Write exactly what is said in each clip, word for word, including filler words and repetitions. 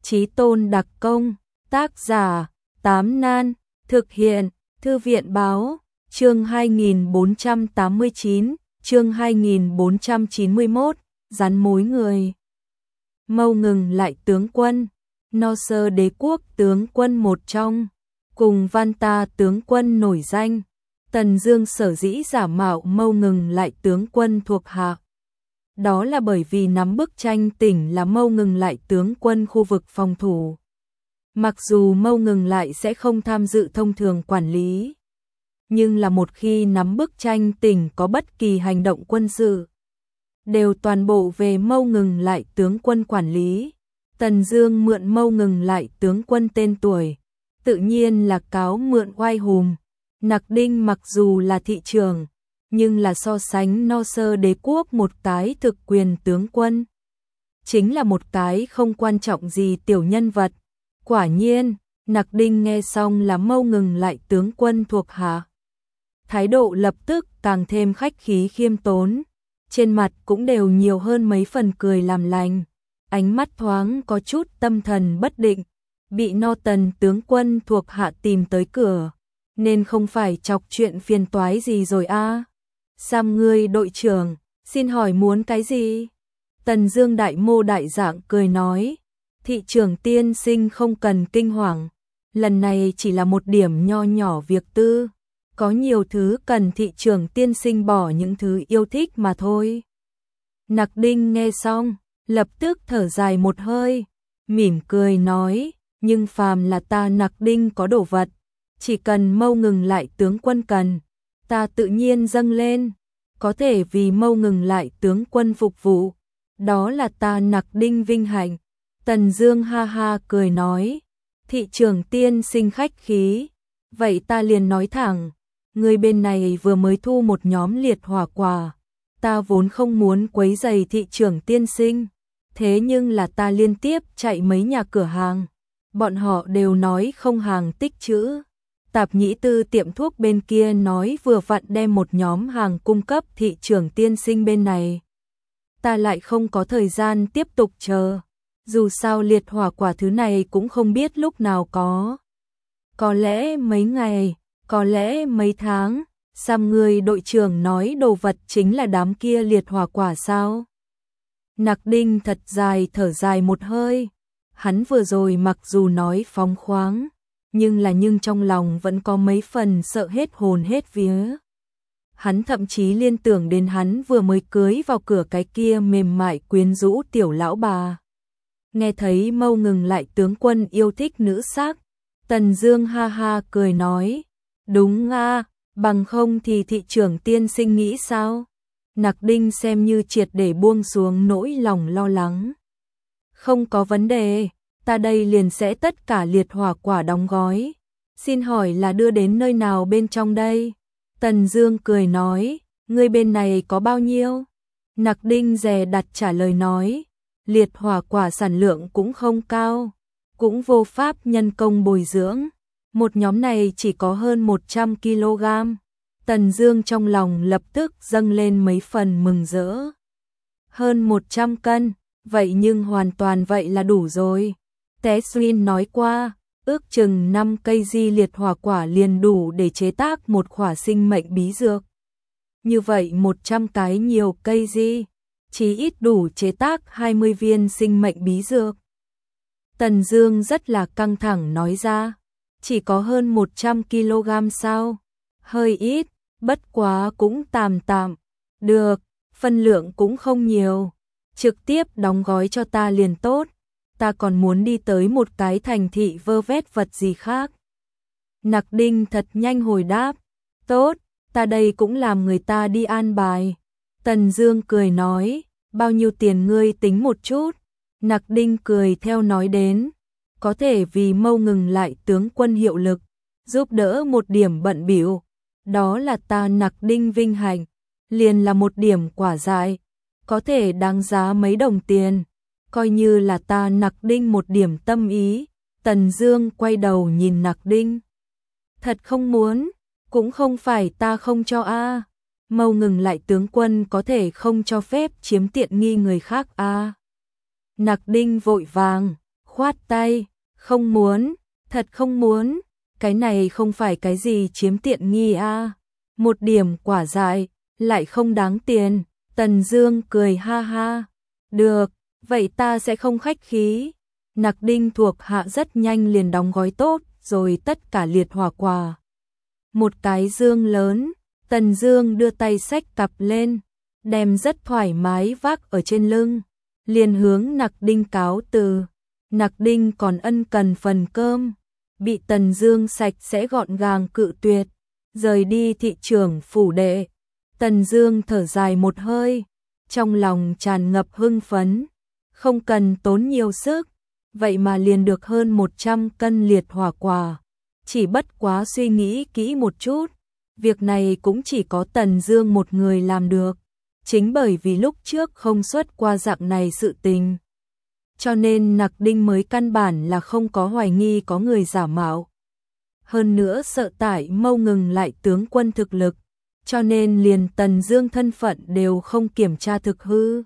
Chí tôn đặc công, tác giả, Tám Nan, thực hiện, Thư viện báo, chương hai nghìn bốn trăm tám mươi chín, chương hai nghìn bốn trăm chín mươi mốt, rắn mối người. Mâu ngừng lại tướng quân, No Sơ đế quốc tướng quân một trong, cùng Văn Ta tướng quân nổi danh. Tần Dương sở dĩ giả mạo Mâu ngừng lại tướng quân thuộc hạ, đó là bởi vì nắm bức tranh tỉnh là Mâu ngừng lại tướng quân khu vực phòng thủ. Mặc dù Mâu ngừng lại sẽ không tham dự thông thường quản lý, nhưng là một khi nắm bức tranh tỉnh có bất kỳ hành động quân sự, đều toàn bộ về Mâu ngừng lại tướng quân quản lý. Tần Dương mượn Mâu ngừng lại tướng quân tên tuổi, tự nhiên là cáo mượn oai hùng. Nặc Đinh mặc dù là thị trưởng, nhưng là so sánh No Sơ đế quốc một cái thực quyền tướng quân, chính là một cái không quan trọng gì tiểu nhân vật. Quả nhiên, Nặc Đinh nghe xong là Mâu ngừng lại tướng quân thuộc hạ, thái độ lập tức càng thêm khách khí khiêm tốn, trên mặt cũng đều nhiều hơn mấy phần cười làm lành, ánh mắt thoáng có chút tâm thần bất định. Bị No Tần tướng quân thuộc hạ tìm tới cửa, nên không phải chọc chuyện phiền toái gì rồi a? À? Sam ngươi đội trưởng, xin hỏi muốn cái gì? Tần Dương đại mô đại dạng cười nói, thị trưởng tiên sinh không cần kinh hoàng, lần này chỉ là một điểm nho nhỏ việc tư, có nhiều thứ cần thị trưởng tiên sinh bỏ những thứ yêu thích mà thôi. Nặc Đinh nghe xong, lập tức thở dài một hơi, mỉm cười nói, nhưng phàm là ta Nặc Đinh có đồ vật, chỉ cần Mâu ngừng lại tướng quân cần, ta tự nhiên dâng lên, có thể vì Mâu ngừng lại tướng quân phục vụ, đó là ta Nặc Đinh vinh hạnh. Tần Dương ha ha cười nói, thị trưởng tiên sinh khách khí, vậy ta liền nói thẳng, người bên này vừa mới thu một nhóm liệt hỏa quả, ta vốn không muốn quấy rầy thị trưởng tiên sinh, thế nhưng là ta liên tiếp chạy mấy nhà cửa hàng, bọn họ đều nói không hàng tích trữ. Tạp nhĩ tư tiệm thuốc bên kia nói vừa vặn đem một nhóm hàng cung cấp thị trưởng tiên sinh bên này. Ta lại không có thời gian tiếp tục chờ, dù sao liệt hỏa quả thứ này cũng không biết lúc nào có. Có lẽ mấy ngày, có lẽ mấy tháng. Sam người đội trưởng nói đồ vật chính là đám kia liệt hỏa quả sao? Nặc Đinh thật dài thở dài một hơi, hắn vừa rồi mặc dù nói phóng khoáng, nhưng là nhưng trong lòng vẫn có mấy phần sợ hết hồn hết vía. Hắn thậm chí liên tưởng đến hắn vừa mới cưới vào cửa cái kia mềm mại quyến rũ tiểu lão bà. Nghe thấy Mâu ngừng lại tướng quân yêu thích nữ sắc, Tần Dương ha ha cười nói, đúng a, bằng không thì thị trưởng tiên sinh nghĩ sao? Nặc Đinh xem như triệt để buông xuống nỗi lòng lo lắng. Không có vấn đề, ta đây liền sẽ tất cả liệt hỏa quả đóng gói. Xin hỏi là đưa đến nơi nào bên trong đây? Tần Dương cười nói, ngươi bên này có bao nhiêu? Nặc Đinh dè đặt trả lời nói, liệt hỏa quả sản lượng cũng không cao, cũng vô pháp nhân công bồi dưỡng, một nhóm này chỉ có hơn một trăm ki lô gam. Tần Dương trong lòng lập tức dâng lên mấy phần mừng rỡ. Hơn một trăm cân, vậy nhưng hoàn toàn vậy là đủ rồi. Tessin nói qua, ước chừng năm cây di liệt hỏa quả liền đủ để chế tác một khỏa sinh mệnh bí dược. Như vậy một trăm cái nhiều cây di, chí ít đủ chế tác hai mươi viên sinh mệnh bí dược. Tần Dương rất là căng thẳng nói ra, chỉ có hơn một trăm ki lô gam sao? Hơi ít, bất quá cũng tạm tạm. Được, phân lượng cũng không nhiều, trực tiếp đóng gói cho ta liền tốt. Ta còn muốn đi tới một cái thành thị vơ vét vật gì khác. Nặc Đinh thật nhanh hồi đáp, tốt, ta đây cũng làm người ta đi an bài. Tần Dương cười nói, bao nhiêu tiền ngươi tính một chút? Nặc Đinh cười theo nói đến, có thể vì Mâu ngừng lại tướng quân hiệu lực, giúp đỡ một điểm bận bịu, đó là ta Nặc Đinh vinh hạnh, liền là một điểm quả dại, có thể đáng giá mấy đồng tiền, coi như là ta Nặc Đinh một điểm tâm ý. Tần Dương quay đầu nhìn Nặc Đinh, thật không muốn, cũng không phải ta không cho a. À. Mâu ngừng lại tướng quân có thể không cho phép chiếm tiện nghi người khác a. À. Nặc Đinh vội vàng, khoát tay, không muốn, thật không muốn, cái này không phải cái gì chiếm tiện nghi a, một điểm quả dại, lại không đáng tiền. Tần Dương cười ha ha, được, vậy ta sẽ không khách khí. Nặc Đinh thuộc hạ rất nhanh liền đóng gói tốt rồi tất cả liệt hỏa quả. Một cái dương lớn, Tần Dương đưa tay xách cặp lên, đem rất thoải mái vác ở trên lưng, liền hướng Nặc Đinh cáo từ. Nặc Đinh còn ân cần phần cơm, bị Tần Dương sạch sẽ gọn gàng cự tuyệt, rời đi thị trưởng phủ đệ. Tần Dương thở dài một hơi, trong lòng tràn ngập hưng phấn, không cần tốn nhiều sức, vậy mà liền được hơn một trăm cân liệt hỏa quả. Chỉ bất quá suy nghĩ kỹ một chút, việc này cũng chỉ có Tần Dương một người làm được, chính bởi vì lúc trước không xuất qua dạng này sự tình, cho nên Nặc Đinh mới căn bản là không có hoài nghi có người giả mạo. Hơn nữa sợ tại Mâu ngừng lại tướng quân thực lực, cho nên liền Tần Dương thân phận đều không kiểm tra thực hư.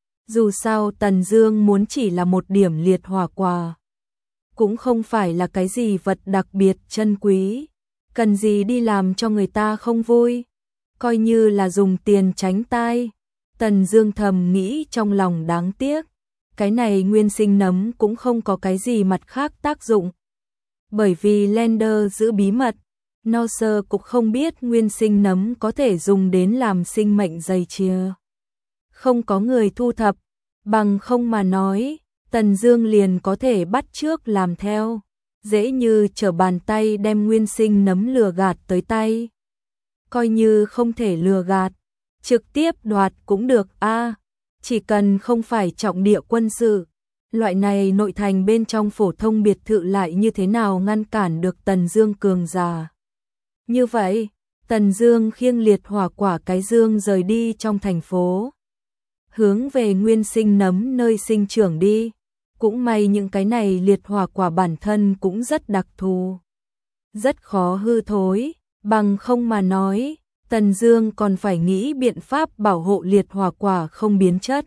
Dù sao Tần Dương muốn chỉ là một điểm liệt hỏa quả, cũng không phải là cái gì vật đặc biệt chân quý, cần gì đi làm cho người ta không vui, coi như là dùng tiền tránh tai. Tần Dương thầm nghĩ trong lòng đáng tiếc, cái này nguyên sinh nấm cũng không có cái gì mặt khác tác dụng. Bởi vì Lender giữ bí mật, Norse cũng không biết nguyên sinh nấm có thể dùng đến làm sinh mệnh dây chìa. Không có người thu thập, bằng không mà nói, Tần Dương liền có thể bắt chước làm theo, dễ như trở bàn tay đem nguyên sinh nấm lừa gạt tới tay. Coi như không thể lừa gạt, trực tiếp đoạt cũng được a, chỉ cần không phải trọng địa quân sự. Loại này nội thành bên trong phổ thông biệt thự lại như thế nào ngăn cản được Tần Dương cường giả. Như vậy, Tần Dương khiêng liệt hỏa quả cái dương rời đi trong thành phố, hướng về nguyên sinh nấm nơi sinh trưởng đi. Cũng may những cái này liệt hỏa quả bản thân cũng rất đặc thù, rất khó hư thối, bằng không mà nói, Tần Dương còn phải nghĩ biện pháp bảo hộ liệt hỏa quả không biến chất.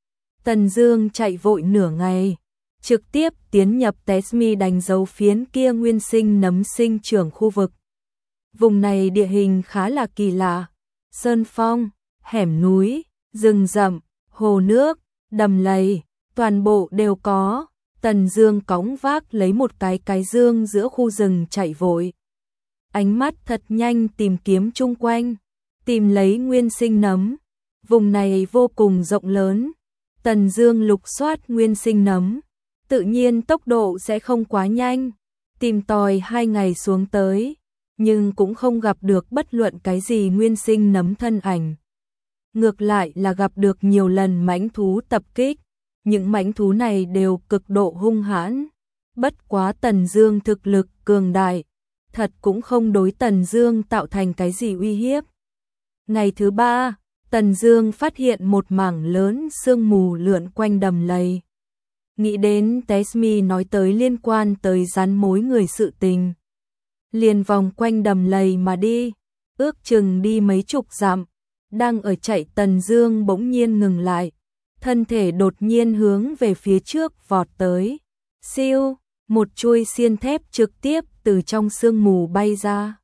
Tần Dương chạy vội nửa ngày, trực tiếp tiến nhập Tesmi đánh dấu phiến kia nguyên sinh nấm sinh trưởng khu vực. Vùng này địa hình khá là kỳ lạ, sơn phong, hẻm núi, rừng rậm, hồ nước, đầm lầy, toàn bộ đều có. Tần Dương cõng vác lấy một cái cái dương giữa khu rừng chạy vội, ánh mắt thật nhanh tìm kiếm chung quanh, tìm lấy nguyên sinh nấm. Vùng này vô cùng rộng lớn, Tần Dương lục soát nguyên sinh nấm, tự nhiên tốc độ sẽ không quá nhanh, tìm tòi hai ngày xuống tới, nhưng cũng không gặp được bất luận cái gì nguyên sinh nấm thân ảnh. Ngược lại là gặp được nhiều lần mãnh thú tập kích, những mãnh thú này đều cực độ hung hãn. Bất quá Tần Dương thực lực cường đại, thật cũng không đối Tần Dương tạo thành cái gì uy hiếp. Ngày thứ ba, Tần Dương phát hiện một mảng lớn sương mù lượn quanh đầm lầy. Nghĩ đến Tesmi nói tới liên quan tới rắn mối người sự tình, liền vòng quanh đầm lầy mà đi, ước chừng đi mấy chục dặm, đang ở chạy Tần Dương bỗng nhiên ngừng lại, thân thể đột nhiên hướng về phía trước vọt tới. Siêu, một chuôi xiên thép trực tiếp từ trong sương mù bay ra,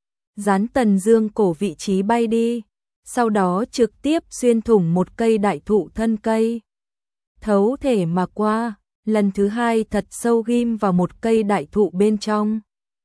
dán Tần Dương cổ vị trí bay đi, sau đó trực tiếp xuyên thủng một cây đại thụ thân cây, thấu thể mà qua, lần thứ hai thật sâu ghim vào một cây đại thụ bên trong.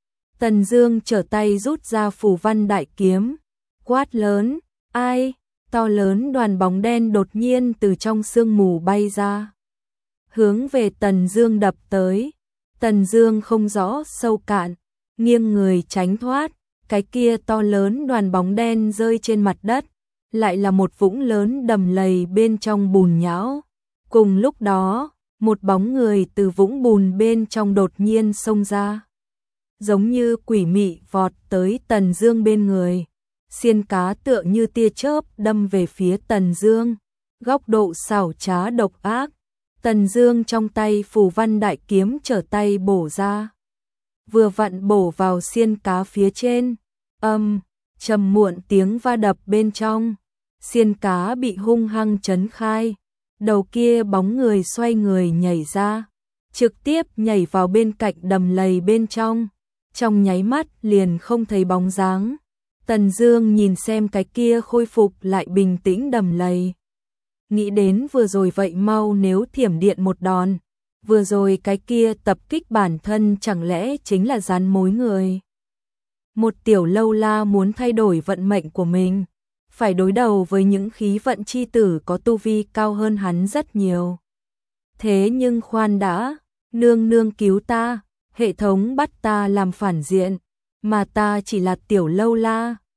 Tần Dương trở tay rút ra phù văn đại kiếm, quát lớn, ai? To lớn đoàn bóng đen đột nhiên từ trong sương mù bay ra, hướng về Tần Dương đập tới. Tần Dương không rõ sâu cạn, nghiêng người tránh thoát, cái kia to lớn đoàn bóng đen rơi trên mặt đất, lại là một vũng lớn đầm lầy bên trong bùn nhão. Cùng lúc đó, một bóng người từ vũng bùn bên trong đột nhiên xông ra, giống như quỷ mị vọt tới Tần Dương bên người. Xiên cá tựa như tia chớp đâm về phía Tần Dương, góc độ xảo trá độc ác. Tần Dương trong tay phù văn đại kiếm trở tay bổ ra, vừa vặn bổ vào xiên cá phía trên. Âm, trầm muộn tiếng va đập bên trong, xiên cá bị hung hăng chấn khai, đầu kia bóng người xoay người nhảy ra, trực tiếp nhảy vào bên cạnh đầm lầy bên trong, trong nháy mắt liền không thấy bóng dáng. Tần Dương nhìn xem cái kia khôi phục lại bình tĩnh đầm lầy, nghĩ đến vừa rồi vậy mau nếu thiểm điện một đòn, vừa rồi cái kia tập kích bản thân chẳng lẽ chính là rắn mối người. Một tiểu lâu la muốn thay đổi vận mệnh của mình, phải đối đầu với những khí vận chi tử có tu vi cao hơn hắn rất nhiều. Thế nhưng khoan đã, nương nương cứu ta, hệ thống bắt ta làm phản diện, mà ta chỉ là tiểu lâu la,